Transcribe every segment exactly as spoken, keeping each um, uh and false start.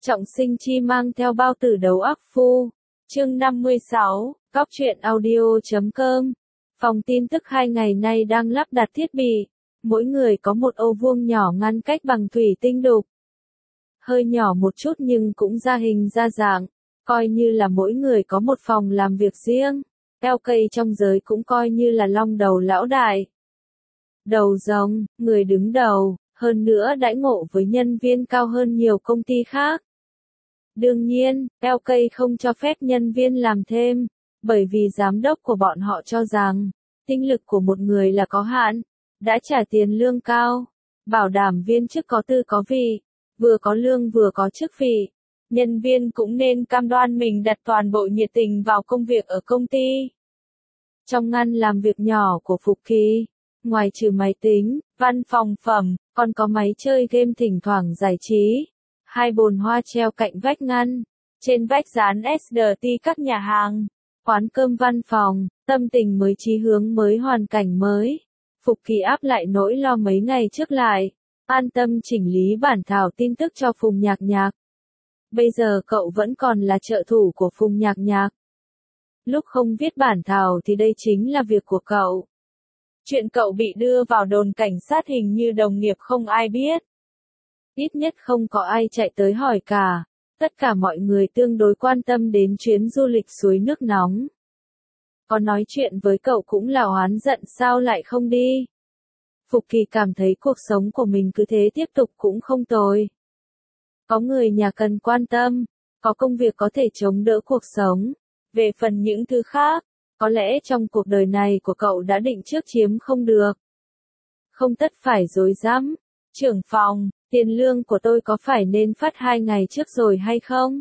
Trọng Sinh Chi mang theo bao tử đấu ác phu. Chương năm mươi sáu, Cóc truyện audio chấm com. Phòng tin tức hai ngày nay đang lắp đặt thiết bị. Mỗi người có một ô vuông nhỏ ngăn cách bằng thủy tinh đục. Hơi nhỏ một chút nhưng cũng ra hình ra dạng. Coi như là mỗi người có một phòng làm việc riêng. Eo cây trong giới cũng coi như là long đầu lão đại. Đầu rồng, người đứng đầu, hơn nữa đãi ngộ với nhân viên cao hơn nhiều công ty khác. Đương nhiên, eo cây không cho phép nhân viên làm thêm, bởi vì giám đốc của bọn họ cho rằng, tinh lực của một người là có hạn, đã trả tiền lương cao, bảo đảm viên chức có tư có vị, vừa có lương vừa có chức vị. Nhân viên cũng nên cam đoan mình đặt toàn bộ nhiệt tình vào công việc ở công ty. Trong ngăn làm việc nhỏ của Phục Kỳ, ngoài trừ máy tính, văn phòng phẩm, còn có máy chơi game thỉnh thoảng giải trí. Hai bồn hoa treo cạnh vách ngăn, trên vách dán ét đê tê các nhà hàng, quán cơm văn phòng, tâm tình mới chí hướng mới hoàn cảnh mới. Phục Kỳ áp lại nỗi lo mấy ngày trước lại, an tâm chỉnh lý bản thảo tin tức cho Phùng Nhạc Nhạc. Bây giờ cậu vẫn còn là trợ thủ của Phùng Nhạc Nhạc. Lúc không viết bản thảo thì đây chính là việc của cậu. Chuyện cậu bị đưa vào đồn cảnh sát hình như đồng nghiệp không ai biết. Ít nhất không có ai chạy tới hỏi cả. Tất cả mọi người tương đối quan tâm đến chuyến du lịch suối nước nóng. Có nói chuyện với cậu cũng là oán giận sao lại không đi. Phục Kỳ cảm thấy cuộc sống của mình cứ thế tiếp tục cũng không tồi. Có người nhà cần quan tâm, có công việc có thể chống đỡ cuộc sống. Về phần những thứ khác, có lẽ trong cuộc đời này của cậu đã định trước chiếm không được. Không tất phải dối dám. Trưởng phòng, tiền lương của tôi có phải nên phát hai ngày trước rồi hay không?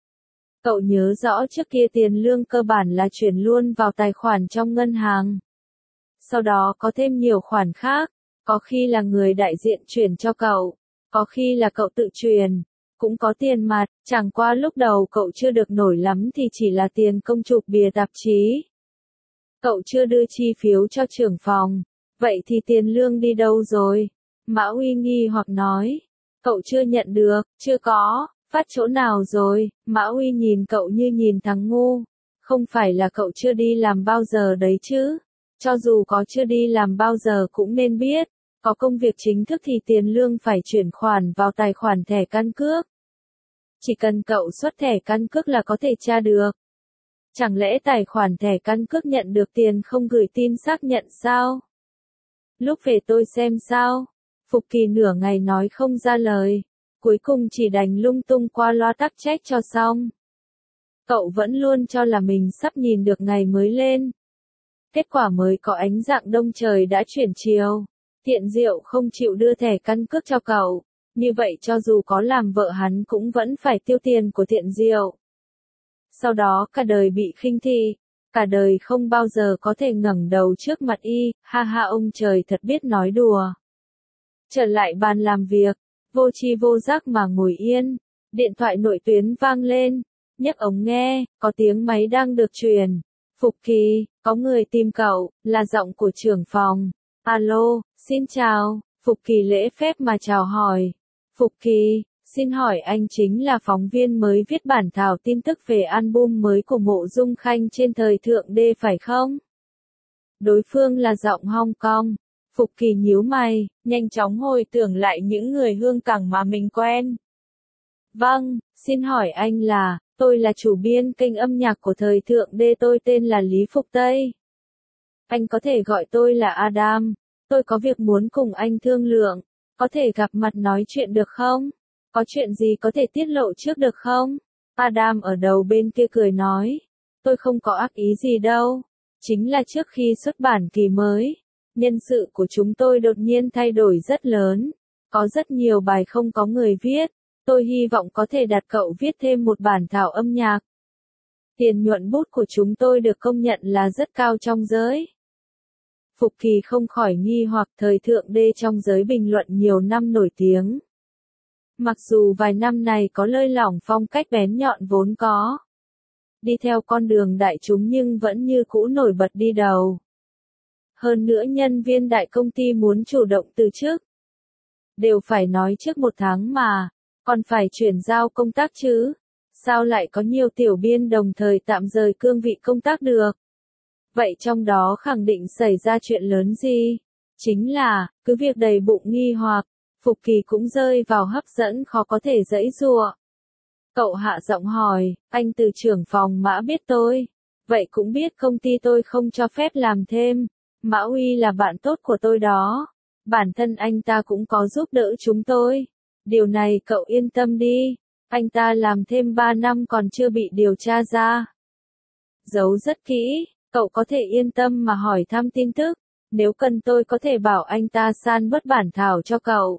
Cậu nhớ rõ trước kia tiền lương cơ bản là chuyển luôn vào tài khoản trong ngân hàng. Sau đó có thêm nhiều khoản khác, có khi là người đại diện chuyển cho cậu, có khi là cậu tự chuyển, cũng có tiền mặt, chẳng qua lúc đầu cậu chưa được nổi lắm thì chỉ là tiền công chụp bìa tạp chí. Cậu chưa đưa chi phiếu cho trưởng phòng, vậy thì tiền lương đi đâu rồi? Mã Uy nghi hoặc nói, cậu chưa nhận được, chưa có, phát chỗ nào rồi? Mã Uy nhìn cậu như nhìn thằng ngu, không phải là cậu chưa đi làm bao giờ đấy chứ, cho dù có chưa đi làm bao giờ cũng nên biết, có công việc chính thức thì tiền lương phải chuyển khoản vào tài khoản thẻ căn cước. Chỉ cần cậu xuất thẻ căn cước là có thể tra được. Chẳng lẽ tài khoản thẻ căn cước nhận được tiền không gửi tin xác nhận sao? Lúc về tôi xem sao? Phục Kỳ nửa ngày nói không ra lời, cuối cùng chỉ đành lung tung qua loa tắc trách cho xong. Cậu vẫn luôn cho là mình sắp nhìn được ngày mới lên. Kết quả mới có ánh dạng đông trời đã chuyển chiều. Thiện Diệu không chịu đưa thẻ căn cước cho cậu, như vậy cho dù có làm vợ hắn cũng vẫn phải tiêu tiền của Thiện Diệu. Sau đó cả đời bị khinh thị, cả đời không bao giờ có thể ngẩng đầu trước mặt y, ha ha ông trời thật biết nói đùa. Trở lại bàn làm việc, vô tri vô giác mà ngồi yên, điện thoại nội tuyến vang lên, nhấc ống nghe, có tiếng máy đang được truyền. Phục Kỳ, có người tìm cậu, là giọng của trưởng phòng. Alo, xin chào, Phục Kỳ lễ phép mà chào hỏi. Phục Kỳ, xin hỏi anh chính là phóng viên mới viết bản thảo tin tức về album mới của Mộ Dung Khanh trên thời thượng đê phải không? Đối phương là giọng Hong Kong. Phục Kỳ nhíu mày, nhanh chóng hồi tưởng lại những người hương cảng mà mình quen. Vâng, xin hỏi anh là, tôi là chủ biên kênh âm nhạc của thời thượng đê, tôi tên là Lý Phục Tây. Anh có thể gọi tôi là Adam, tôi có việc muốn cùng anh thương lượng, có thể gặp mặt nói chuyện được không? Có chuyện gì có thể tiết lộ trước được không? Adam ở đầu bên kia cười nói, tôi không có ác ý gì đâu, chính là trước khi xuất bản kỳ mới. Nhân sự của chúng tôi đột nhiên thay đổi rất lớn, có rất nhiều bài không có người viết, tôi hy vọng có thể đặt cậu viết thêm một bản thảo âm nhạc. Tiền nhuận bút của chúng tôi được công nhận là rất cao trong giới. Phục Kỳ không khỏi nghi hoặc thời thượng đê trong giới bình luận nhiều năm nổi tiếng. Mặc dù vài năm này có lơi lỏng phong cách bén nhọn vốn có, đi theo con đường đại chúng nhưng vẫn như cũ nổi bật đi đầu. Hơn nữa nhân viên đại công ty muốn chủ động từ chức, đều phải nói trước một tháng mà, còn phải chuyển giao công tác chứ. Sao lại có nhiều tiểu biên đồng thời tạm rời cương vị công tác được? Vậy trong đó khẳng định xảy ra chuyện lớn gì? Chính là, cứ việc đầy bụng nghi hoặc, Phục Kỳ cũng rơi vào hấp dẫn khó có thể giãy giụa. Cậu hạ giọng hỏi, anh từ trưởng phòng Mã biết tôi. Vậy cũng biết công ty tôi không cho phép làm thêm. Mã Uy là bạn tốt của tôi đó. Bản thân anh ta cũng có giúp đỡ chúng tôi. Điều này cậu yên tâm đi. Anh ta làm thêm ba năm còn chưa bị điều tra ra. Giấu rất kỹ, cậu có thể yên tâm mà hỏi thăm tin tức. Nếu cần tôi có thể bảo anh ta san bớt bản thảo cho cậu.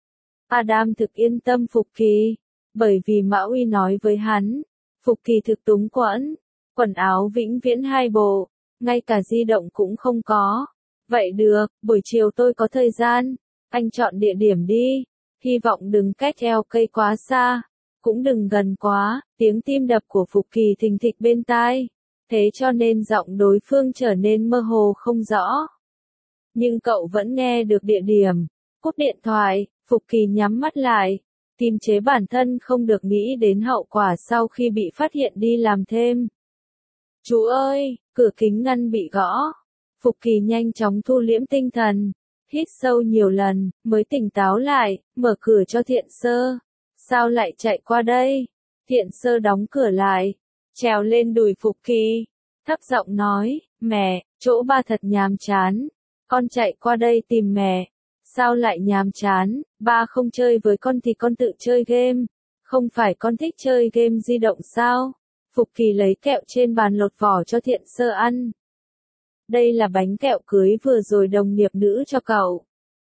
Adam thực yên tâm Phục Kỳ. Bởi vì Mã Uy nói với hắn. Phục Kỳ thực túng quẫn. Quần áo vĩnh viễn hai bộ. Ngay cả di động cũng không có. Vậy được, buổi chiều tôi có thời gian. Anh chọn địa điểm đi. Hy vọng đừng cách eo cây quá xa. Cũng đừng gần quá. Tiếng tim đập của Phục Kỳ thình thịch bên tai. Thế cho nên giọng đối phương trở nên mơ hồ không rõ. Nhưng cậu vẫn nghe được địa điểm. Cúp điện thoại, Phục Kỳ nhắm mắt lại. Kiềm chế bản thân không được nghĩ đến hậu quả sau khi bị phát hiện đi làm thêm. Chú ơi, cửa kính ngăn bị gõ. Phục Kỳ nhanh chóng thu liễm tinh thần. Hít sâu nhiều lần, mới tỉnh táo lại, mở cửa cho Thiện Sơ. Sao lại chạy qua đây? Thiện Sơ đóng cửa lại. Trèo lên đùi Phục Kỳ. Thấp giọng nói, mẹ, chỗ ba thật nhàm chán. Con chạy qua đây tìm mẹ. Sao lại nhàm chán, ba không chơi với con thì con tự chơi game. Không phải con thích chơi game di động sao? Phục Kỳ lấy kẹo trên bàn lột vỏ cho Thiện Sơ ăn. Đây là bánh kẹo cưới vừa rồi đồng nghiệp nữ cho cậu.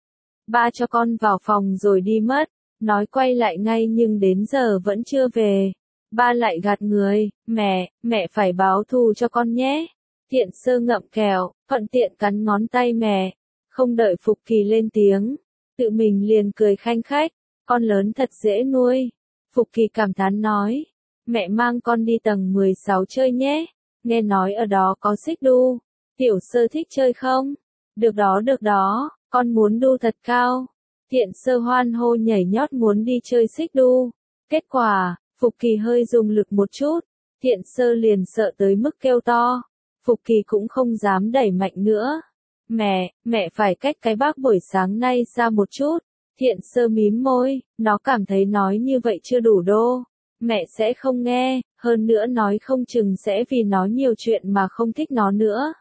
Ba cho con vào phòng rồi đi mất. Nói quay lại ngay nhưng đến giờ vẫn chưa về. Ba lại gạt người, mẹ, mẹ phải báo thù cho con nhé. Thiện Sơ ngậm kẹo, thuận tiện cắn ngón tay mẹ. Không đợi Phục Kỳ lên tiếng, tự mình liền cười khanh khách, con lớn thật dễ nuôi. Phục Kỳ cảm thán nói, mẹ mang con đi tầng mười sáu chơi nhé, nghe nói ở đó có xích đu. Tiểu Sơ thích chơi không? Được đó được đó, con muốn đu thật cao. Thiện Sơ hoan hô nhảy nhót muốn đi chơi xích đu. Kết quả, Phục Kỳ hơi dùng lực một chút, Thiện Sơ liền sợ tới mức kêu to. Phục Kỳ cũng không dám đẩy mạnh nữa. Mẹ, mẹ phải cách cái bác buổi sáng nay xa một chút. Thiện Sơ mím môi, nó cảm thấy nói như vậy chưa đủ đô. Mẹ sẽ không nghe, hơn nữa nói không chừng sẽ vì nó nhiều chuyện mà không thích nó nữa.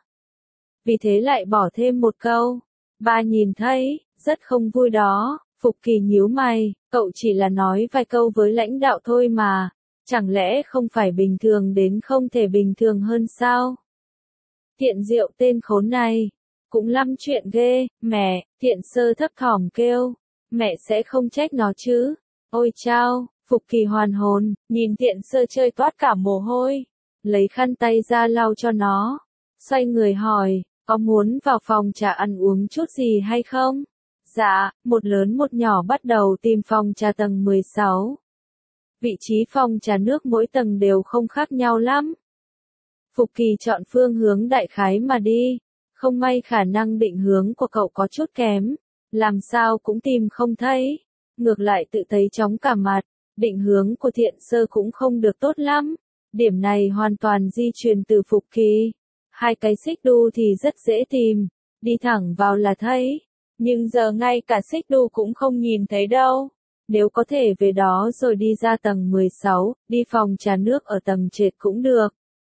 Vì thế lại bỏ thêm một câu. Ba nhìn thấy, rất không vui đó. Phục Kỳ nhíu mày, cậu chỉ là nói vài câu với lãnh đạo thôi mà. Chẳng lẽ không phải bình thường đến không thể bình thường hơn sao? Thiện Diệu tên khốn này. Cũng lắm chuyện ghê, mẹ, Thiện Sơ thấp thỏm kêu. Mẹ sẽ không trách nó chứ. Ôi chao, Phục Kỳ hoàn hồn, nhìn Thiện Sơ chơi toát cả mồ hôi. Lấy khăn tay ra lau cho nó. Xoay người hỏi, có muốn vào phòng trà ăn uống chút gì hay không? Dạ, một lớn một nhỏ bắt đầu tìm phòng trà tầng mười sáu. Vị trí phòng trà nước mỗi tầng đều không khác nhau lắm. Phục Kỳ chọn phương hướng đại khái mà đi. Không may khả năng định hướng của cậu có chút kém. Làm sao cũng tìm không thấy. Ngược lại tự thấy chóng cả mặt. Định hướng của Thiện Sơ cũng không được tốt lắm. Điểm này hoàn toàn di truyền từ Phục Kỳ. Hai cái xích đu thì rất dễ tìm. Đi thẳng vào là thấy. Nhưng giờ ngay cả xích đu cũng không nhìn thấy đâu. Nếu có thể về đó rồi đi ra tầng mười sáu, đi phòng trà nước ở tầng trệt cũng được.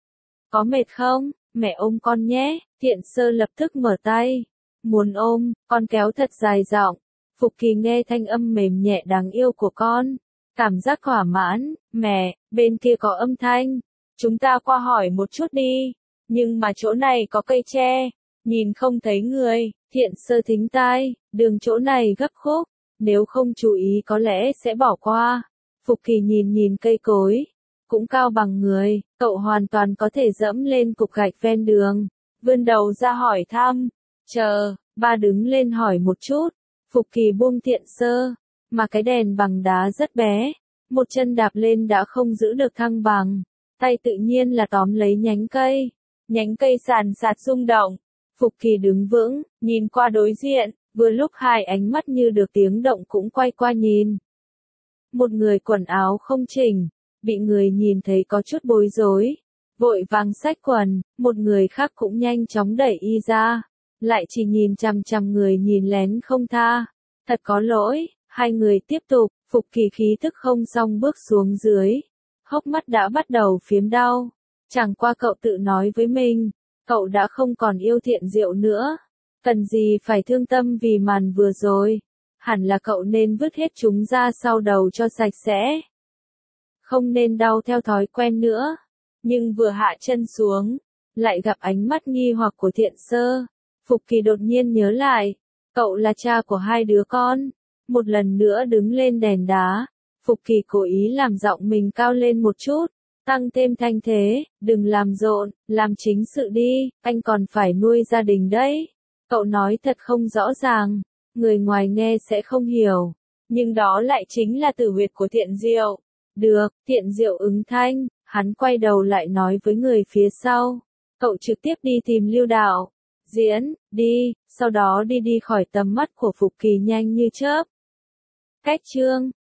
Có mệt không? Mẹ ôm con nhé. Thiện Sơ lập tức mở tay. Muốn ôm, con kéo thật dài giọng. Phục Kỳ nghe thanh âm mềm nhẹ đáng yêu của con. Cảm giác thỏa mãn. Mẹ, bên kia có âm thanh. Chúng ta qua hỏi một chút đi. Nhưng mà chỗ này có cây tre. Nhìn không thấy người. Thiện Sơ thính tai. Đường chỗ này gấp khúc. Nếu không chú ý có lẽ sẽ bỏ qua. Phục Kỳ nhìn nhìn cây cối. Cũng cao bằng người. Cậu hoàn toàn có thể dẫm lên cục gạch ven đường. Vươn đầu ra hỏi thăm. Chờ, ba đứng lên hỏi một chút. Phục Kỳ buông Thiện Sơ. Mà cái đèn bằng đá rất bé. Một chân đạp lên đã không giữ được thăng bằng. Tay tự nhiên là tóm lấy nhánh cây. Nhánh cây sàn sạt rung động. Phục Kỳ đứng vững, nhìn qua đối diện. Vừa lúc hai ánh mắt như được tiếng động cũng quay qua nhìn. một người quần áo không chỉnh, bị người nhìn thấy có chút bối rối, vội vàng xách quần, một người khác cũng nhanh chóng đẩy y ra, lại chỉ nhìn chằm chằm người nhìn lén không tha. Thật có lỗi, hai người tiếp tục, Phục Kỳ khí thức không xong bước xuống dưới, hốc mắt đã bắt đầu phiếm đau. Chẳng qua cậu tự nói với mình, cậu đã không còn yêu Thiện Diệu nữa, cần gì phải thương tâm vì màn vừa rồi, hẳn là cậu nên vứt hết chúng ra sau đầu cho sạch sẽ. Không nên đau theo thói quen nữa. Nhưng vừa hạ chân xuống, lại gặp ánh mắt nghi hoặc của Thiện Sơ. Phục Kỳ đột nhiên nhớ lại, cậu là cha của hai đứa con. Một lần nữa đứng lên đèn đá, Phục Kỳ cố ý làm giọng mình cao lên một chút, tăng thêm thanh thế, đừng làm rộn, làm chính sự đi, anh còn phải nuôi gia đình đấy. Cậu nói thật không rõ ràng, người ngoài nghe sẽ không hiểu, nhưng đó lại chính là tử huyệt của Thiện Diệu. Được, Thiện Diệu ứng thanh, hắn quay đầu lại nói với người phía sau, cậu trực tiếp đi tìm Lưu Đạo, diễn, đi, sau đó đi đi khỏi tầm mắt của Phục Kỳ nhanh như chớp. Cách chương